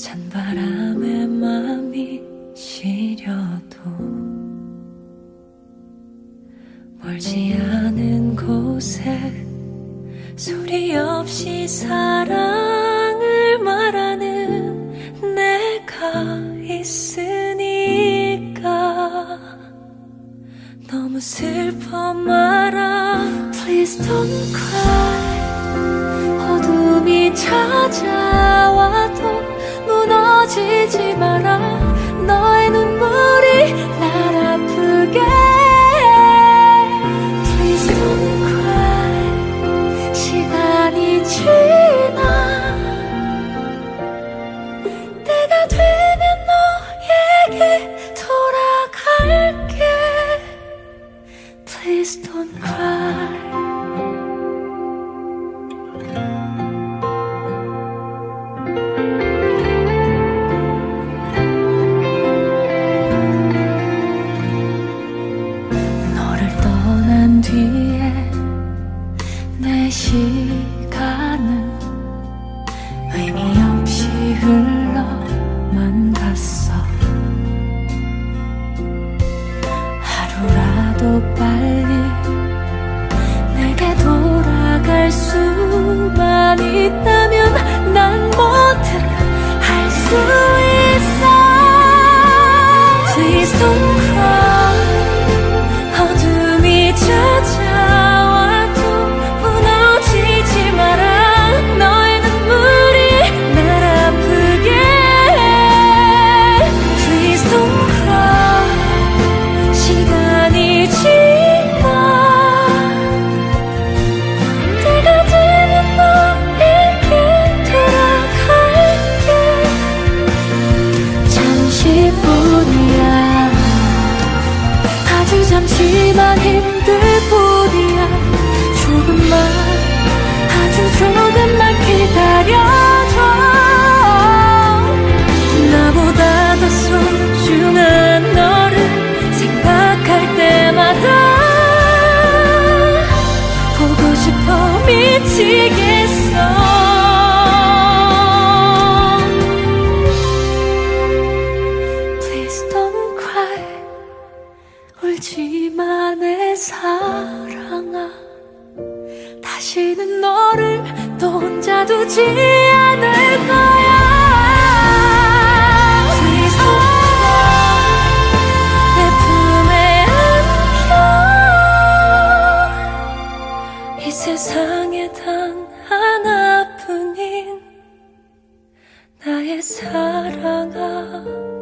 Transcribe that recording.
찬바람에 맘이 시려도 멀지 않은 곳에 소리 없이 사랑을 말하는 내가 있으니까 너무 슬퍼 말아. Please don't cry. 어둠이 찾아와도 무너지지 마라. 너의 눈물이 날 아프게. Please don't cry. 시간이 지나 때가 되면 너에게 돌아갈게. Please don't cry. 뒤에 내 시간은 의미 없이 흘러만 갔어. 하루라도 빨리 내게 돌아갈 수만 있다면 난 뭐든 할 수 있어. Please don't cry. 어둠이 찾아와도 무너지지 마라. 너의 눈물이 날 아프게. Please don't cry. 시간이 지나 때가 되면 너에게 돌아갈게. 잠시뿐이야. 아주 잠시만 힘들 뿐이야. 조금만, 아주 조금만 기다려줘. 나보다 더 소중한 너를 생각할 때마다 보고 싶어 미치겠어. Please don't cry. 울지마 내 사랑아. 다시는 너를 또 혼자 두지 않을 거야. Please don't cry. 내 품에 안겨. 이 세상에 단 하나뿐인 나의 사랑아.